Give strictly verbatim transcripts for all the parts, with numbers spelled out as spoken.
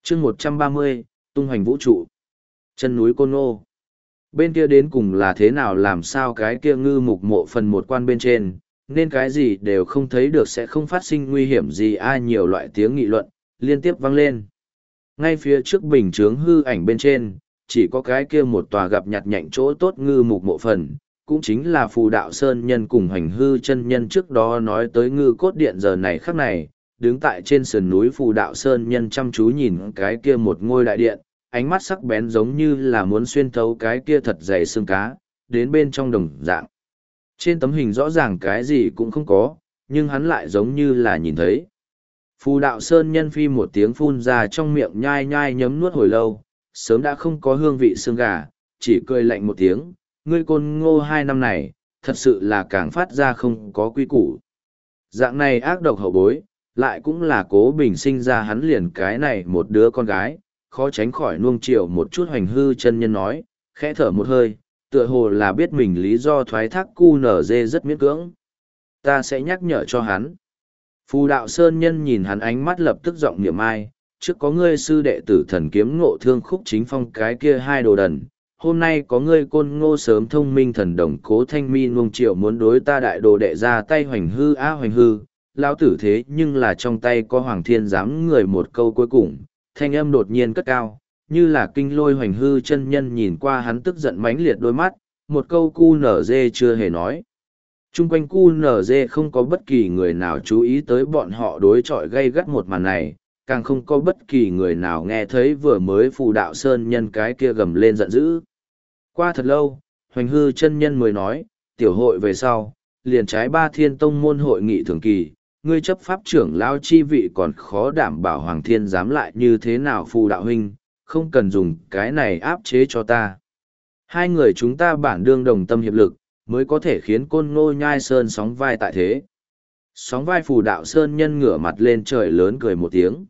chương một trăm ba mươi, tung hoành vũ trụ. Chân núi Côn Ngô. Bên kia đến cùng là thế nào, làm sao cái kia ngư mục mộ phần một quan bên trên, nên cái gì đều không thấy được, sẽ không phát sinh nguy hiểm gì. Ai nhiều loại tiếng nghị luận, liên tiếp vang lên. Ngay phía trước bình chướng hư ảnh bên trên, chỉ có cái kia một tòa gặp nhặt nhạnh chỗ tốt ngư mục mộ phần, cũng chính là phù đạo sơn nhân cùng hành hư chân nhân trước đó nói tới ngư cốt điện. Giờ này khắc này, đứng tại trên sườn núi phù đạo sơn nhân chăm chú nhìn cái kia một ngôi đại điện, ánh mắt sắc bén giống như là muốn xuyên thấu cái kia thật dày xương cá, đến bên trong đồng dạng. Trên tấm hình rõ ràng cái gì cũng không có, nhưng hắn lại giống như là nhìn thấy. Phù đạo sơn nhân phi một tiếng phun ra trong miệng, nhai nhai nhấm nuốt hồi lâu, sớm đã không có hương vị xương gà, chỉ cười lạnh một tiếng, ngươi Côn Ngô hai năm này, thật sự là càng phát ra không có quy củ. Dạng này ác độc hậu bối, lại cũng là Cố Bình sinh ra hắn liền cái này một đứa con gái, khó tránh khỏi nuông chiều một chút. Hoành hư chân nhân nói, khẽ thở một hơi, tựa hồ là biết mình lý do thoái thác cu nở dê rất miễn cưỡng. Ta sẽ nhắc nhở cho hắn. Phù đạo sơn nhân nhìn hắn, ánh mắt lập tức giọng niệm ai, trước có ngươi sư đệ tử thần kiếm ngộ thương khúc chính phong cái kia hai đồ đần, hôm nay có ngươi Côn Ngô sớm thông minh thần đồng Cố Thanh Mi nuông chiều muốn đối ta đại đồ đệ ra tay. Hoành hư á hoành hư, lão tử thế nhưng là trong tay có Hoàng Thiên Giám người. Một câu cuối cùng, thanh âm đột nhiên cất cao, như là kinh lôi. Hoành hư chân nhân nhìn qua hắn tức giận mãnh liệt đôi mắt, một câu cu nở dê chưa hề nói. Trung quanh cu nở dê không có bất kỳ người nào chú ý tới bọn họ đối chọi gay gắt một màn này, càng không có bất kỳ người nào nghe thấy vừa mới phù đạo sơn nhân cái kia gầm lên giận dữ. Qua thật lâu, Hoành hư chân nhân mới nói, tiểu hội về sau, liền trái ba thiên tông môn hội nghị thường kỳ, ngươi chấp pháp trưởng lao chi vị còn khó đảm bảo. Hoàng Thiên Giám lại như thế nào phù đạo huynh, không cần dùng cái này áp chế cho ta. Hai người chúng ta bản đương đồng tâm hiệp lực, mới có thể khiến Côn Ngô Nhai Sơn sóng vai tại thế. Sóng vai phù đạo sơn nhân ngửa mặt lên trời lớn cười một tiếng.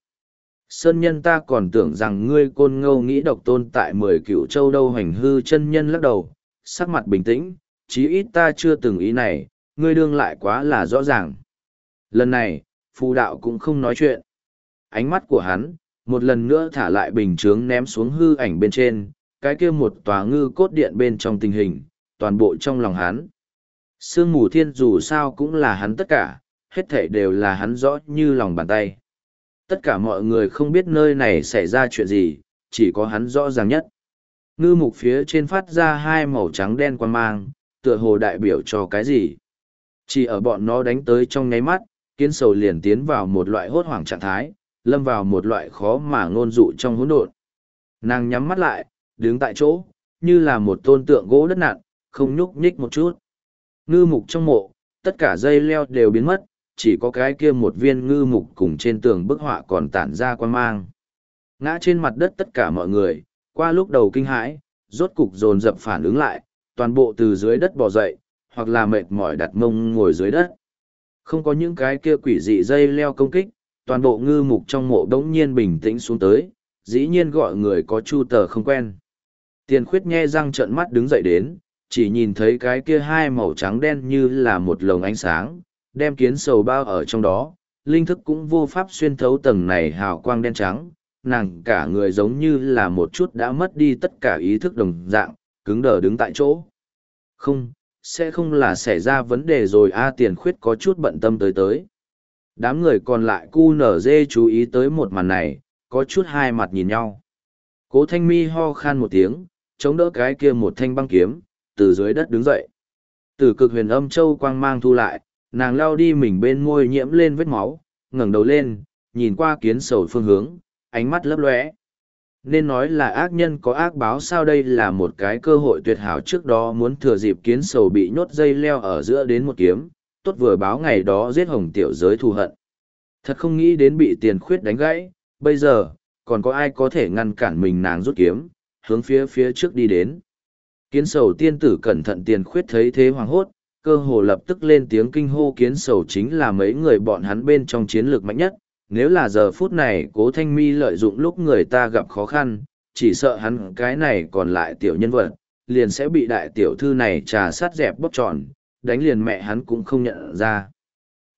Sơn nhân, ta còn tưởng rằng ngươi Côn Ngô nghĩ độc tôn tại mười cửu châu đâu. Hoành hư chân nhân lắc đầu, sắc mặt bình tĩnh, chí ít ta chưa từng ý này, ngươi đương lại quá là rõ ràng. Lần này, phù đạo cũng không nói chuyện. Ánh mắt của hắn, một lần nữa thả lại bình chướng ném xuống hư ảnh bên trên, cái kia một tòa ngư cốt điện bên trong tình hình, toàn bộ trong lòng hắn. Sương mù thiên dù sao cũng là hắn tất cả, hết thảy đều là hắn rõ như lòng bàn tay. Tất cả mọi người không biết nơi này xảy ra chuyện gì, chỉ có hắn rõ ràng nhất. Ngư mục phía trên phát ra hai màu trắng đen quang mang, tựa hồ đại biểu cho cái gì. Chỉ ở bọn nó đánh tới trong nháy mắt, kiến sầu liền tiến vào một loại hốt hoảng trạng thái, lâm vào một loại khó mà ngôn dụ trong hỗn độn. Nàng nhắm mắt lại, đứng tại chỗ, như là một tôn tượng gỗ đất nặn, không nhúc nhích một chút. Ngư mục trong mộ, tất cả dây leo đều biến mất, chỉ có cái kia một viên ngư mục cùng trên tường bức họa còn tản ra quang mang. Ngã trên mặt đất tất cả mọi người, qua lúc đầu kinh hãi, rốt cục dồn dập phản ứng lại, toàn bộ từ dưới đất bò dậy, hoặc là mệt mỏi đặt mông ngồi dưới đất. Không có những cái kia quỷ dị dây leo công kích, toàn bộ ngư mục trong mộ đống nhiên bình tĩnh xuống tới, dĩ nhiên gọi người có chu tờ không quen. Tiền khuyết nhe răng trợn mắt đứng dậy đến, chỉ nhìn thấy cái kia hai màu trắng đen như là một lồng ánh sáng, đem kiến sầu bao ở trong đó, linh thức cũng vô pháp xuyên thấu tầng này hào quang đen trắng, nàng cả người giống như là một chút đã mất đi tất cả ý thức đồng dạng, cứng đờ đứng tại chỗ. Không, sẽ không là xảy ra vấn đề rồi a. Tiền khuyết có chút bận tâm tới tới. Đám người còn lại cu nở dê chú ý tới một màn này, có chút hai mặt nhìn nhau. Cố Thanh Mi ho khan một tiếng, chống đỡ cái kia một thanh băng kiếm, từ dưới đất đứng dậy. Từ cực huyền âm châu quang mang thu lại, nàng lao đi mình bên môi nhiễm lên vết máu, ngẩng đầu lên, nhìn qua kiến sầu phương hướng, ánh mắt lấp lóe. Nên nói là ác nhân có ác báo sao, đây là một cái cơ hội tuyệt hảo, trước đó muốn thừa dịp kiến sầu bị nhốt dây leo ở giữa đến một kiếm, tốt vừa báo ngày đó giết hồng tiểu giới thù hận. Thật không nghĩ đến bị tiền khuyết đánh gãy, bây giờ, còn có ai có thể ngăn cản mình. Nàng rút kiếm, hướng phía phía trước đi đến. Kiến sầu tiên tử cẩn thận. Tiền khuyết thấy thế hoàng hốt, cơ hồ lập tức lên tiếng kinh hô. Kiến sầu chính là mấy người bọn hắn bên trong chiến lược mạnh nhất. Nếu là giờ phút này Cố Thanh Mi lợi dụng lúc người ta gặp khó khăn, chỉ sợ hắn cái này còn lại tiểu nhân vật, liền sẽ bị đại tiểu thư này trà sát dẹp bóp tròn, đánh liền mẹ hắn cũng không nhận ra.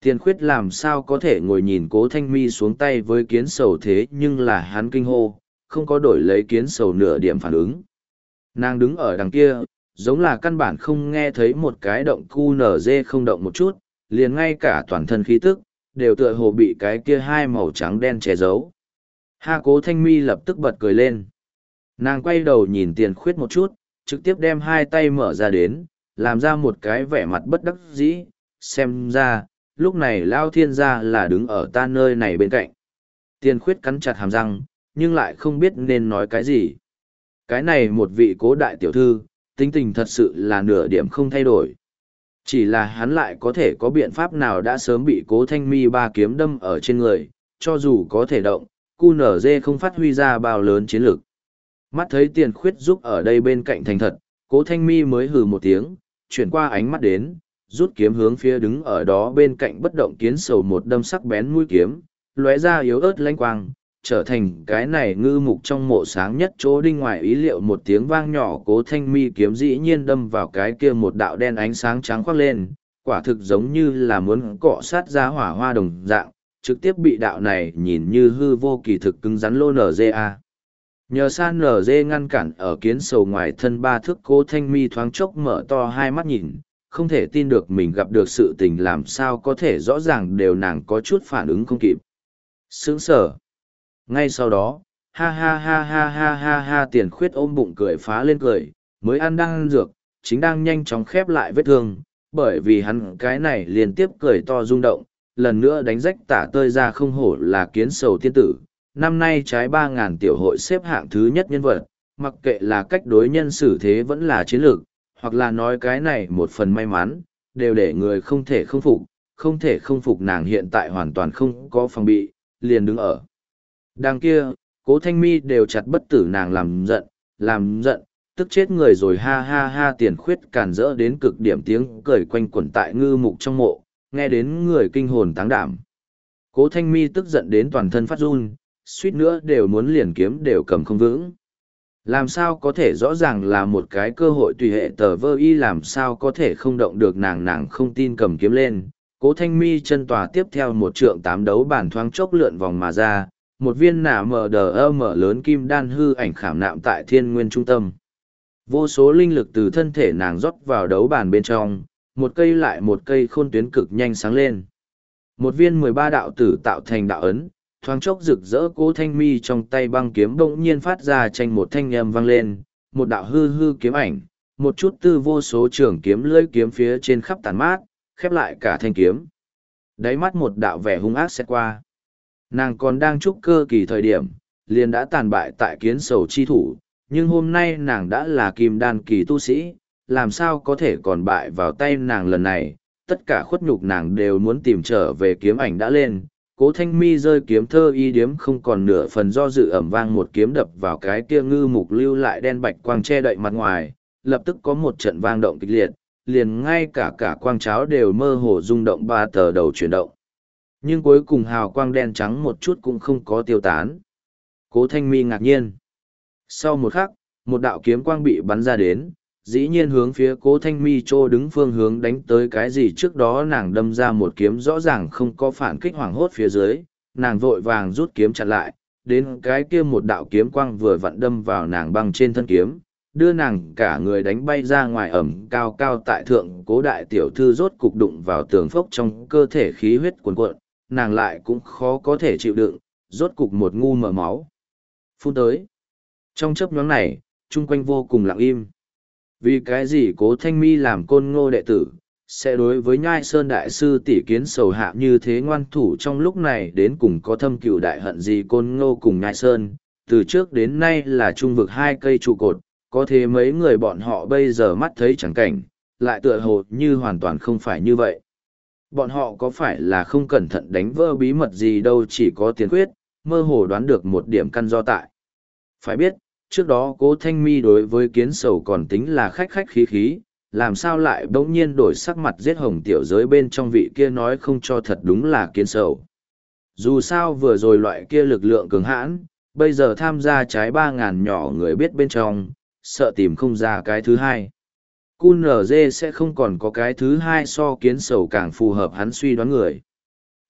Tiền khuyết làm sao có thể ngồi nhìn cố thanh mi xuống tay với kiến sầu thế nhưng là hắn kinh hô, không có đổi lấy kiến sầu nửa điểm phản ứng. Nàng đứng ở đằng kia, giống là căn bản không nghe thấy một cái động cu nở dê không động một chút, liền ngay cả toàn thân khí tức, đều tựa hồ bị cái kia hai màu trắng đen che giấu. Ha cố thanh mi lập tức bật cười lên. Nàng quay đầu nhìn tiền khuyết một chút, trực tiếp đem hai tay mở ra đến, làm ra một cái vẻ mặt bất đắc dĩ, xem ra, lúc này Lao Thiên gia là đứng ở ta nơi này bên cạnh. Tiền khuyết cắn chặt hàm răng, nhưng lại không biết nên nói cái gì. Cái này một vị cố đại tiểu thư, tính tình thật sự là nửa điểm không thay đổi. Chỉ là hắn lại có thể có biện pháp nào đã sớm bị cố thanh mi ba kiếm đâm ở trên người, cho dù có thể động, cu nở dê không phát huy ra bao lớn chiến lược. Mắt thấy tiền khuyết giúp ở đây bên cạnh thành thật, cố thanh mi mới hừ một tiếng, chuyển qua ánh mắt đến, rút kiếm hướng phía đứng ở đó bên cạnh bất động kiến sầu một đâm sắc bén mũi kiếm, lóe ra yếu ớt lanh quang, trở thành cái này ngư mục trong mộ sáng nhất chỗ đinh ngoài ý liệu một tiếng vang nhỏ cố thanh mi kiếm dĩ nhiên đâm vào cái kia một đạo đen ánh sáng trắng khoác lên, quả thực giống như là muốn cọ sát ra hỏa hoa đồng dạng, trực tiếp bị đạo này nhìn như hư vô kỳ thực cứng rắn lô nở dê a. Nhờ san nở dê ngăn cản ở kiến sầu ngoài thân ba thước cố thanh mi thoáng chốc mở to hai mắt nhìn, không thể tin được mình gặp được sự tình làm sao có thể rõ ràng đều nàng có chút phản ứng không kịp. Sướng sở. Ngay sau đó, ha ha ha ha ha ha ha tiền khuyết ôm bụng cười phá lên cười, mới ăn đang ăn dược, chính đang nhanh chóng khép lại vết thương, bởi vì hắn cái này liên tiếp cười to rung động, lần nữa đánh rách tả tơi ra không hổ là kiến sầu tiên tử. Năm nay trái ba ngàn tiểu hội xếp hạng thứ nhất nhân vật, mặc kệ là cách đối nhân xử thế vẫn là chiến lược, hoặc là nói cái này một phần may mắn, đều để người không thể không phục, không thể không phục nàng hiện tại hoàn toàn không có phòng bị, liền đứng ở. Đằng kia, cố thanh mi đều chặt bất tử nàng làm giận, làm giận, tức chết người rồi ha ha ha tiền khuyết càn rỡ đến cực điểm tiếng cười quanh quẩn tại ngư mục trong mộ, nghe đến người kinh hồn táng đảm. Cố thanh mi tức giận đến toàn thân phát run, suýt nữa đều muốn liền kiếm đều cầm không vững. Làm sao có thể rõ ràng là một cái cơ hội tùy hệ tờ vơ y làm sao có thể không động được nàng nàng không tin cầm kiếm lên. Cố thanh mi chân tòa tiếp theo một trượng tám đấu bản thoáng chốc lượn vòng mà ra, một viên nả mở đờ ơ mở lớn kim đan hư ảnh khảm nạm tại thiên nguyên trung tâm. Vô số linh lực từ thân thể nàng rót vào đấu bản bên trong, một cây lại một cây khôn tuyến cực nhanh sáng lên. Một viên mười ba đạo tử tạo thành đạo ấn, thoáng chốc rực rỡ cố thanh mi trong tay băng kiếm bỗng nhiên phát ra tranh một thanh âm vang lên, một đạo hư hư kiếm ảnh, một chút tư vô số trường kiếm lưỡi kiếm phía trên khắp tàn mát, khép lại cả thanh kiếm. Đáy mắt một đạo vẻ hung ác xét qua. Nàng còn đang trúc cơ kỳ thời điểm, liền đã tàn bại tại kiến sầu chi thủ, nhưng hôm nay nàng đã là kim đan kỳ tu sĩ, làm sao có thể còn bại vào tay nàng lần này, tất cả khuất nhục nàng đều muốn tìm trở về kiếm ảnh đã lên. Cố thanh mi rơi kiếm thơ y điếm không còn nửa phần do dự ẩm vang một kiếm đập vào cái kia ngư mục lưu lại đen bạch quang che đậy mặt ngoài, lập tức có một trận vang động kịch liệt, liền ngay cả cả quang cháo đều mơ hồ rung động ba tờ đầu chuyển động. Nhưng cuối cùng hào quang đen trắng một chút cũng không có tiêu tán. Cố thanh mi ngạc nhiên. Sau một khắc, một đạo kiếm quang bị bắn ra đến, dĩ nhiên hướng phía cố thanh mi trô đứng phương hướng đánh tới cái gì trước đó nàng đâm ra một kiếm rõ ràng không có phản kích hoảng hốt phía dưới, nàng vội vàng rút kiếm chặn lại, đến cái kia một đạo kiếm quang vừa vặn đâm vào nàng băng trên thân kiếm, đưa nàng cả người đánh bay ra ngoài ẩm cao cao tại thượng cố đại tiểu thư rốt cục đụng vào tường phốc trong cơ thể khí huyết cuồn cuộn, nàng lại cũng khó có thể chịu đựng, rốt cục một ngu mở máu. Phun tới. Trong chớp nhoáng này, chung quanh vô cùng lặng im. Vì cái gì cố thanh mi làm côn ngô đệ tử, sẽ đối với nhai sơn đại sư tỷ kiến sầu hạ như thế ngoan thủ trong lúc này đến cùng có thâm cựu đại hận gì côn ngô cùng nhai sơn, từ trước đến nay là trung vực hai cây trụ cột, có thế mấy người bọn họ bây giờ mắt thấy chẳng cảnh, lại tựa hồ như hoàn toàn không phải như vậy. Bọn họ có phải là không cẩn thận đánh vỡ bí mật gì đâu chỉ có tiền quyết, mơ hồ đoán được một điểm căn do tại. Phải biết, trước đó cố thanh mi đối với kiến sầu còn tính là khách khách khí khí, làm sao lại bỗng nhiên đổi sắc mặt giết hồng tiểu giới bên trong vị kia nói không cho thật đúng là kiến sầu. Dù sao vừa rồi loại kia lực lượng cường hãn, bây giờ tham gia trái ba ngàn nhỏ người biết bên trong, sợ tìm không ra cái thứ hai. quy en rờ sẽ không còn có cái thứ hai so kiến sầu càng phù hợp hắn suy đoán người.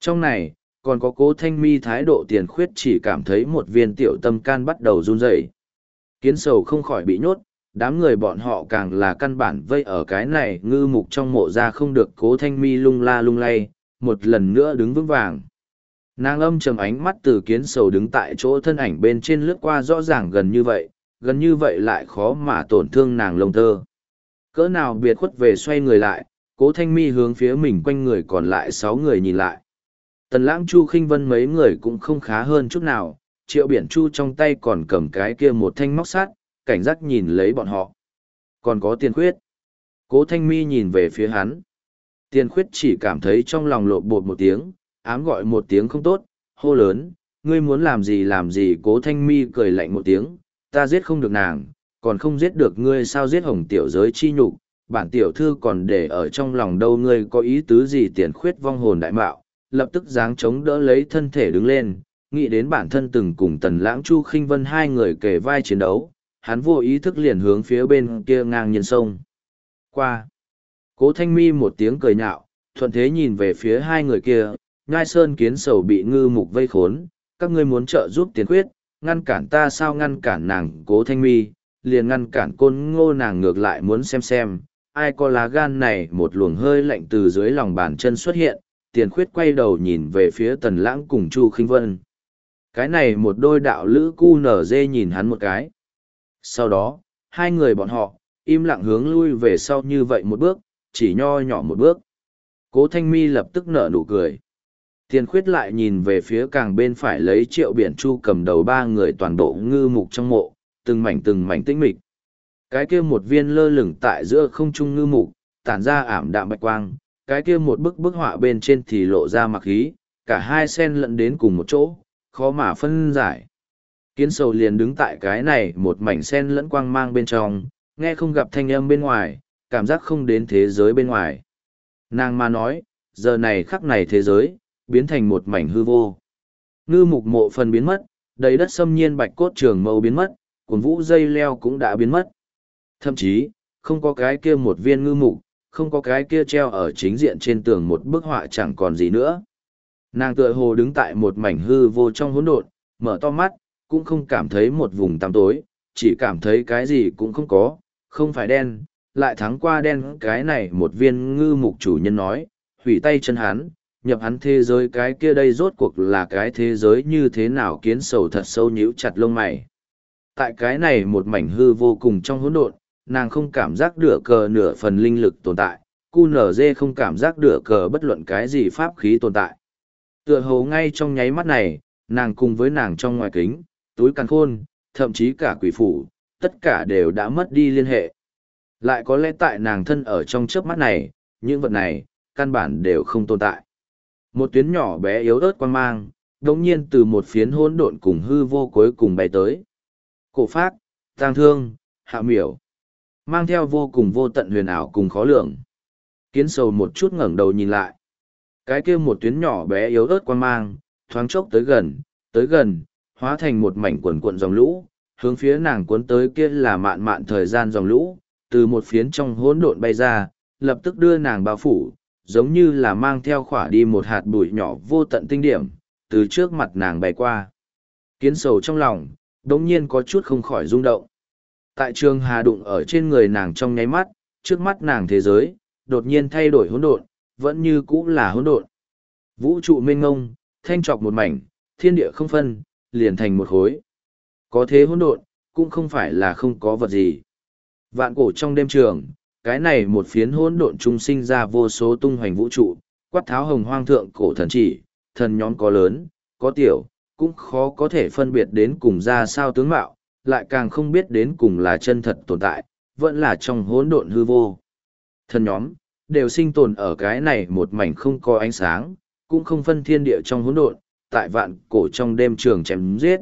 Trong này, còn có Cố Thanh Mi thái độ tiền khuyết chỉ cảm thấy một viên tiểu tâm can bắt đầu run rẩy. Kiến sầu không khỏi bị nhốt, đám người bọn họ càng là căn bản vây ở cái này ngư mục trong mộ ra không được Cố Thanh Mi lung la lung lay, một lần nữa đứng vững vàng. Nàng âm trầm ánh mắt từ kiến sầu đứng tại chỗ thân ảnh bên trên lướt qua rõ ràng gần như vậy, gần như vậy lại khó mà tổn thương nàng lông tơ. Cỡ nào biệt khuất về xoay người lại, Cố Thanh Mi hướng phía mình quanh người còn lại sáu người nhìn lại. Tần Lãng, Chu Khinh Vân mấy người cũng không khá hơn chút nào, Triệu Biển Chu trong tay còn cầm cái kia một thanh móc sắt, cảnh giác nhìn lấy bọn họ. Còn có Tiền Khuyết. Cố Thanh Mi nhìn về phía hắn. Tiền Khuyết chỉ cảm thấy trong lòng lộn bột một tiếng, ám gọi một tiếng không tốt, hô lớn, ngươi muốn làm gì làm gì. Cố Thanh Mi cười lạnh một tiếng, ta giết không được nàng, còn không giết được ngươi sao giết hồng tiểu giới chi nhục, bản tiểu thư còn để ở trong lòng đâu. Ngươi có ý tứ gì? Tiền Khuyết vong hồn đại mạo, lập tức giáng chống đỡ lấy thân thể đứng lên, nghĩ đến bản thân từng cùng Tần Lãng, Chu Khinh Vân hai người kề vai chiến đấu, hắn vô ý thức liền hướng phía bên kia ngang nhiên sông qua. Cố Thanh Mi một tiếng cười nhạo, thuận thế nhìn về phía hai người kia, Nhai Sơn Kiến Sầu bị ngư mục vây khốn, các ngươi muốn trợ giúp Tiền Khuyết, ngăn cản ta sao? Ngăn cản nàng Cố Thanh Mi, liền ngăn cản Côn Ngô nàng ngược lại muốn xem xem, ai có lá gan này. Một luồng hơi lạnh từ dưới lòng bàn chân xuất hiện, Tiền Khuyết quay đầu nhìn về phía Tần Lãng cùng Chu Khinh Vân. Cái này một đôi đạo lữ cu nở dê nhìn hắn một cái. Sau đó, hai người bọn họ, im lặng hướng lui về sau như vậy một bước, chỉ nho nhỏ một bước. Cố Thanh Mi lập tức nở nụ cười. Tiền Khuyết lại nhìn về phía càng bên phải lấy Triệu Biển Chu cầm đầu ba người toàn bộ ngư mục trong mộ, từng mảnh từng mảnh tĩnh mịch. Cái kia một viên lơ lửng tại giữa không trung ngư mục, tản ra ảm đạm bạch quang, cái kia một bức bức họa bên trên thì lộ ra mặc khí, cả hai sen lẫn đến cùng một chỗ, khó mà phân giải. Kiến Sầu liền đứng tại cái này một mảnh sen lẫn quang mang bên trong, nghe không gặp thanh âm bên ngoài, cảm giác không đến thế giới bên ngoài. Nàng mà nói, giờ này khắc này thế giới, biến thành một mảnh hư vô. Ngư mục mộ phần biến mất, đầy đất xâm nhiên bạch cốt trường mâu biến mất, cuốn vũ dây leo cũng đã biến mất. Thậm chí, không có cái kia một viên ngư mục, không có cái kia treo ở chính diện trên tường một bức họa chẳng còn gì nữa. Nàng tựa hồ đứng tại một mảnh hư vô trong hỗn độn, mở to mắt, cũng không cảm thấy một vùng tăm tối, chỉ cảm thấy cái gì cũng không có, không phải đen, lại thắng qua đen. Cái này một viên ngư mục chủ nhân nói, hủy tay chân hắn, nhập hắn thế giới. Cái kia đây rốt cuộc là cái thế giới như thế nào? Kiến Sầu thật sâu nhíu chặt lông mày. Tại cái này một mảnh hư vô cùng trong hỗn độn, nàng không cảm giác được cờ nửa phần linh lực tồn tại, cu nở dê không cảm giác được cờ bất luận cái gì pháp khí tồn tại. Tựa hồ ngay trong nháy mắt này, nàng cùng với nàng trong ngoài kính, túi càn khôn, thậm chí cả quỷ phủ, tất cả đều đã mất đi liên hệ. Lại có lẽ tại nàng thân ở trong chớp mắt này, những vật này, căn bản đều không tồn tại. Một tuyến nhỏ bé yếu ớt quang mang, đồng nhiên từ một phiến hỗn độn cùng hư vô cuối cùng bay tới. Cổ phác, tang thương, hạ miểu, mang theo vô cùng vô tận huyền ảo cùng khó lường. Kiến Sầu một chút ngẩng đầu nhìn lại. Cái kia một tuyến nhỏ bé yếu ớt quang mang, thoáng chốc tới gần, tới gần, hóa thành một mảnh quần cuộn dòng lũ, hướng phía nàng cuốn tới kia là mạn mạn thời gian dòng lũ, từ một phiến trong hỗn độn bay ra, lập tức đưa nàng bao phủ, giống như là mang theo khỏa đi một hạt bụi nhỏ vô tận tinh điểm, từ trước mặt nàng bay qua. Kiến Sầu trong lòng, đống nhiên có chút không khỏi rung động. Tại trường hà đụng ở trên người nàng trong nháy mắt, trước mắt nàng thế giới, đột nhiên thay đổi hỗn độn, vẫn như cũ là hỗn độn. Vũ trụ mênh ngông, thanh trọc một mảnh, thiên địa không phân, liền thành một khối. Có thế hỗn độn, cũng không phải là không có vật gì. Vạn cổ trong đêm trường, cái này một phiến hỗn độn trung sinh ra vô số tung hoành vũ trụ, quát tháo hồng hoang thượng cổ thần chỉ, thần nhóm có lớn, có tiểu, cũng khó có thể phân biệt đến cùng ra sao tướng mạo, lại càng không biết đến cùng là chân thật tồn tại, vẫn là trong hỗn độn hư vô. Thần nhóm, đều sinh tồn ở cái này một mảnh không có ánh sáng, cũng không phân thiên địa trong hỗn độn, tại vạn cổ trong đêm trường chém giết.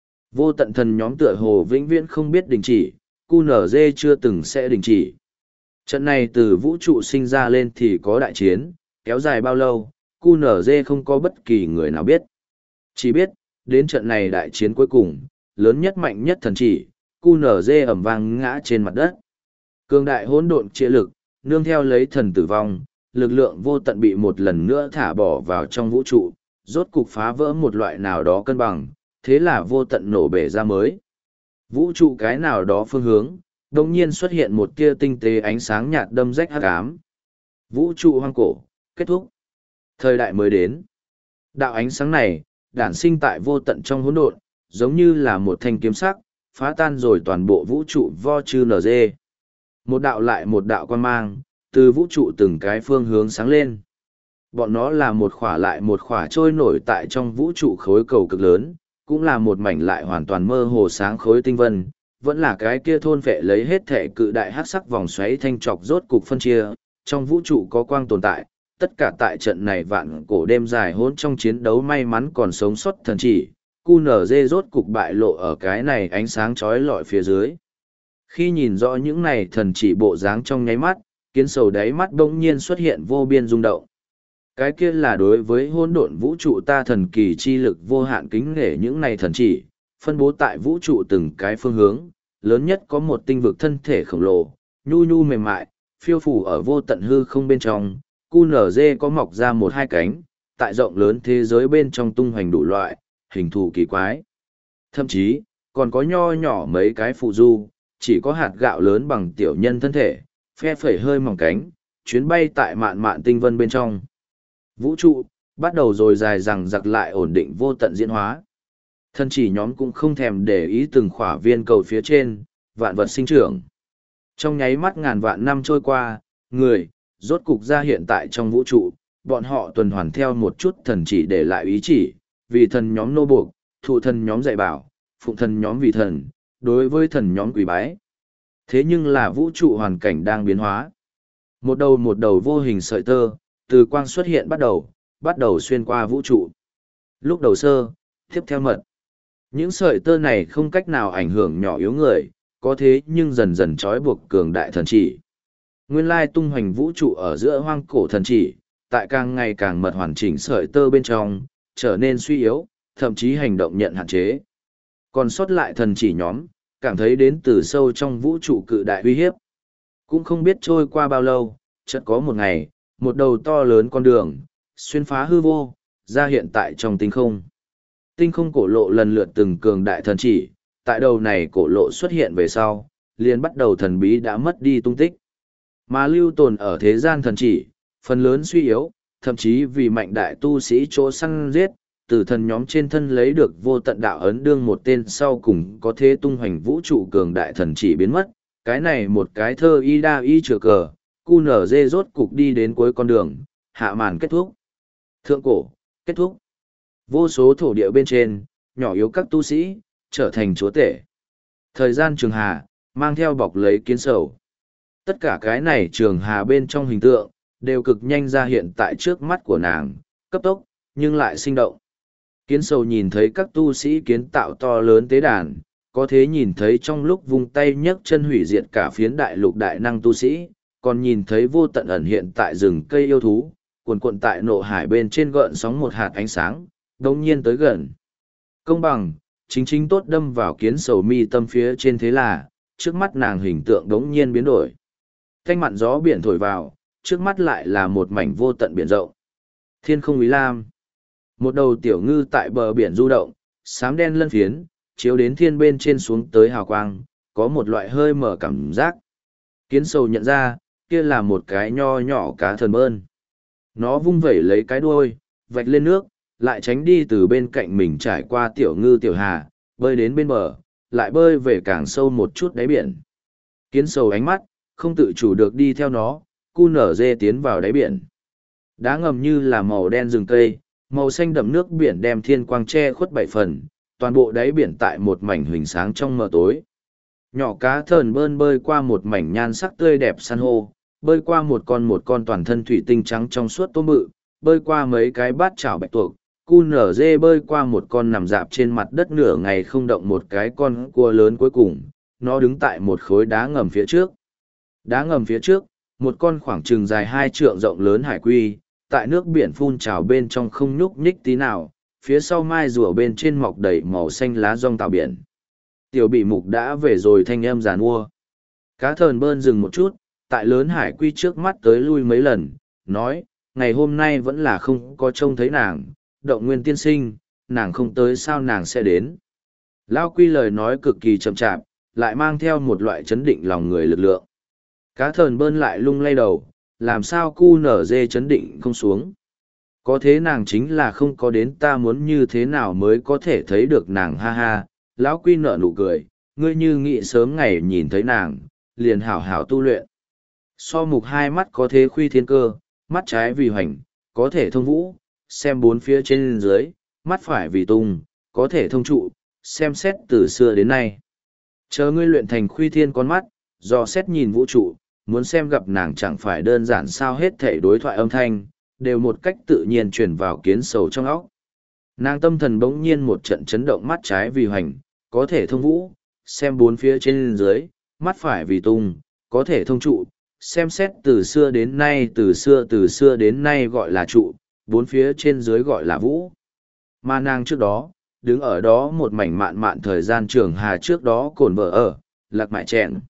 Vô tận thần nhóm tựa hồ vĩnh viễn không biết đình chỉ, cu nở dê chưa từng sẽ đình chỉ. Trận này từ vũ trụ sinh ra lên thì có đại chiến, kéo dài bao lâu, cu nở dê không có bất kỳ người nào biết. Chỉ biết, đến trận này đại chiến cuối cùng, lớn nhất mạnh nhất thần chỉ, cu nở dê ẩm vang ngã trên mặt đất. Cương đại hỗn độn trịa lực, nương theo lấy thần tử vong, lực lượng vô tận bị một lần nữa thả bỏ vào trong vũ trụ, rốt cục phá vỡ một loại nào đó cân bằng, thế là vô tận nổ bể ra mới. Vũ trụ cái nào đó phương hướng, đồng nhiên xuất hiện một tia tinh tế ánh sáng nhạt đâm rách hắc ám. Vũ trụ hoang cổ, kết thúc. Thời đại mới đến. Đạo ánh sáng này, đản sinh tại vô tận trong hỗn độn, giống như là một thanh kiếm sắc, phá tan rồi toàn bộ vũ trụ vo chư nở dê. Một đạo lại một đạo quan mang, từ vũ trụ từng cái phương hướng sáng lên. Bọn nó là một khỏa lại một khỏa trôi nổi tại trong vũ trụ khối cầu cực lớn, cũng là một mảnh lại hoàn toàn mơ hồ sáng khối tinh vân, vẫn là cái kia thôn vệ lấy hết thể cự đại hắc sắc vòng xoáy thanh trọc rốt cục phân chia, trong vũ trụ có quang tồn tại, tất cả tại trận này vạn cổ đêm dài hỗn trong chiến đấu may mắn còn sống sót thần chỉ, cu nở dê rốt cục bại lộ ở cái này ánh sáng chói lọi phía dưới. Khi nhìn rõ những này thần chỉ bộ dáng trong nháy mắt, kiến sầu đáy mắt bỗng nhiên xuất hiện vô biên rung động. Cái kia là đối với hỗn độn vũ trụ ta thần kỳ chi lực vô hạn kính nể những này thần chỉ, phân bố tại vũ trụ từng cái phương hướng, lớn nhất có một tinh vực thân thể khổng lồ, nhu nhu mềm mại, phiêu phù ở vô tận hư không bên trong, cu nở dê có mọc ra một hai cánh, tại rộng lớn thế giới bên trong tung hoành đủ loại, hình thù kỳ quái. Thậm chí, còn có nho nhỏ mấy cái phụ du, chỉ có hạt gạo lớn bằng tiểu nhân thân thể, phe phẩy hơi mỏng cánh, chuyến bay tại mạn mạn tinh vân bên trong. Vũ trụ, bắt đầu rồi dài rằng giặc lại ổn định vô tận diễn hóa. Thân chỉ nhóm cũng không thèm để ý từng khỏa viên cầu phía trên, vạn vật sinh trưởng. Trong nháy mắt ngàn vạn năm trôi qua, người, rốt cục ra hiện tại trong vũ trụ, bọn họ tuần hoàn theo một chút thần chỉ để lại ý chỉ, vì thần nhóm nô buộc, thụ thần nhóm dạy bảo, phụng thần nhóm vì thần, đối với thần nhóm quỳ bái. Thế nhưng là vũ trụ hoàn cảnh đang biến hóa. Một đầu một đầu vô hình sợi tơ, từ quang xuất hiện bắt đầu, bắt đầu xuyên qua vũ trụ. Lúc đầu sơ, tiếp theo mật. Những sợi tơ này không cách nào ảnh hưởng nhỏ yếu người, có thế nhưng dần dần trói buộc cường đại thần chỉ. Nguyên lai tung hoành vũ trụ ở giữa hoang cổ thần chỉ, tại càng ngày càng mật hoàn chỉnh sợi tơ bên trong, trở nên suy yếu, thậm chí hành động nhận hạn chế. Còn sót lại thần chỉ nhóm, cảm thấy đến từ sâu trong vũ trụ cự đại uy hiếp. Cũng không biết trôi qua bao lâu, chợt có một ngày, một đầu to lớn con đường, xuyên phá hư vô, ra hiện tại trong tinh không. Tinh không cổ lộ lần lượt từng cường đại thần chỉ, tại đầu này cổ lộ xuất hiện về sau, liền bắt đầu thần bí đã mất đi tung tích. Mà lưu tồn ở thế gian thần chỉ, phần lớn suy yếu, thậm chí vì mạnh đại tu sĩ chỗ săn giết, từ thần nhóm trên thân lấy được vô tận đạo ấn đương một tên sau cùng có thế tung hoành vũ trụ cường đại thần chỉ biến mất. Cái này một cái thơ y đa y chừa cờ, cu nở dê rốt cục đi đến cuối con đường, hạ màn kết thúc. Thượng cổ, kết thúc. Vô số thổ địa bên trên, nhỏ yếu các tu sĩ, trở thành chúa tể. Thời gian trường hà, mang theo bọc lấy kiến sầu. Tất cả cái này trường hà bên trong hình tượng, đều cực nhanh ra hiện tại trước mắt của nàng, cấp tốc, nhưng lại sinh động. Kiến sầu nhìn thấy các tu sĩ kiến tạo to lớn tế đàn, có thế nhìn thấy trong lúc vung tay nhấc chân hủy diệt cả phiến đại lục đại năng tu sĩ, còn nhìn thấy vô tận ẩn hiện tại rừng cây yêu thú, cuồn cuộn tại nộ hải bên trên gợn sóng một hạt ánh sáng, đống nhiên tới gần. Công bằng, chính chính tốt đâm vào kiến sầu mi tâm phía trên thế là, trước mắt nàng hình tượng đống nhiên biến đổi. Thanh mặn gió biển thổi vào, trước mắt lại là một mảnh vô tận biển rộng. Thiên không ý lam. Một đầu tiểu ngư tại bờ biển du động, xám đen lân phiến, chiếu đến thiên bên trên xuống tới hào quang, có một loại hơi mở cảm giác. Kiến sầu nhận ra, kia là một cái nho nhỏ cá thần bơn. Nó vung vẩy lấy cái đuôi, vạch lên nước, lại tránh đi từ bên cạnh mình trải qua tiểu ngư tiểu hà, bơi đến bên bờ, lại bơi về càng sâu một chút đáy biển. Kiến sầu ánh mắt, không tự chủ được đi theo nó, cu nở dê tiến vào đáy biển. Đá ngầm như là màu đen rừng cây, màu xanh đậm nước biển đem thiên quang che khuất bảy phần, toàn bộ đáy biển tại một mảnh huỳnh sáng trong mờ tối. Nhỏ cá thờn bơn bơi qua một mảnh nhan sắc tươi đẹp san hô, bơi qua một con một con toàn thân thủy tinh trắng trong suốt tôm bự, bơi qua mấy cái bát chảo bạch tuộc, cu nở dê bơi qua một con nằm dạp trên mặt đất nửa ngày không động một cái con cua lớn cuối cùng, nó đứng tại một khối đá ngầm phía trước. Đá ngầm phía trước, một con khoảng chừng dài hai trượng rộng lớn hải quy, tại nước biển phun trào bên trong không nhúc nhích tí nào, phía sau mai rùa bên trên mọc đầy màu xanh lá rong tàu biển. Tiểu bị mục đã về rồi thanh âm giàn mua. Cá thờn bơn dừng một chút, tại lớn hải quy trước mắt tới lui mấy lần, nói, ngày hôm nay vẫn là không có trông thấy nàng, động nguyên tiên sinh, nàng không tới sao nàng sẽ đến. Lao Quy lời nói cực kỳ chậm chạp, lại mang theo một loại chấn định lòng người lực lượng. Cá thờn bơn lại lung lay đầu, làm sao cu nở dê chấn định không xuống. Có thế nàng chính là không có đến, ta muốn như thế nào mới có thể thấy được nàng, ha ha. Lão Quy nở nụ cười, ngươi như nghĩ sớm ngày nhìn thấy nàng, liền hảo hảo tu luyện. So mục hai mắt có thế khuy thiên cơ, mắt trái vì hoành, có thể thông vũ, xem bốn phía trên dưới, mắt phải vì tung, có thể thông trụ, xem xét từ xưa đến nay. Chờ ngươi luyện thành khuy thiên con mắt, do xét nhìn vũ trụ, muốn xem gặp nàng chẳng phải đơn giản sao, hết thể đối thoại âm thanh, đều một cách tự nhiên truyền vào kiến sầu trong óc. Nàng tâm thần bỗng nhiên một trận chấn động, mắt trái vì hoành, có thể thông vũ, xem bốn phía trên dưới, mắt phải vì tung, có thể thông trụ, xem xét từ xưa đến nay, từ xưa từ xưa đến nay gọi là trụ, bốn phía trên dưới gọi là vũ. Mà nàng trước đó, đứng ở đó một mảnh mạn mạn thời gian trường hà trước đó cồn vợ ở, lạc mại chẹn.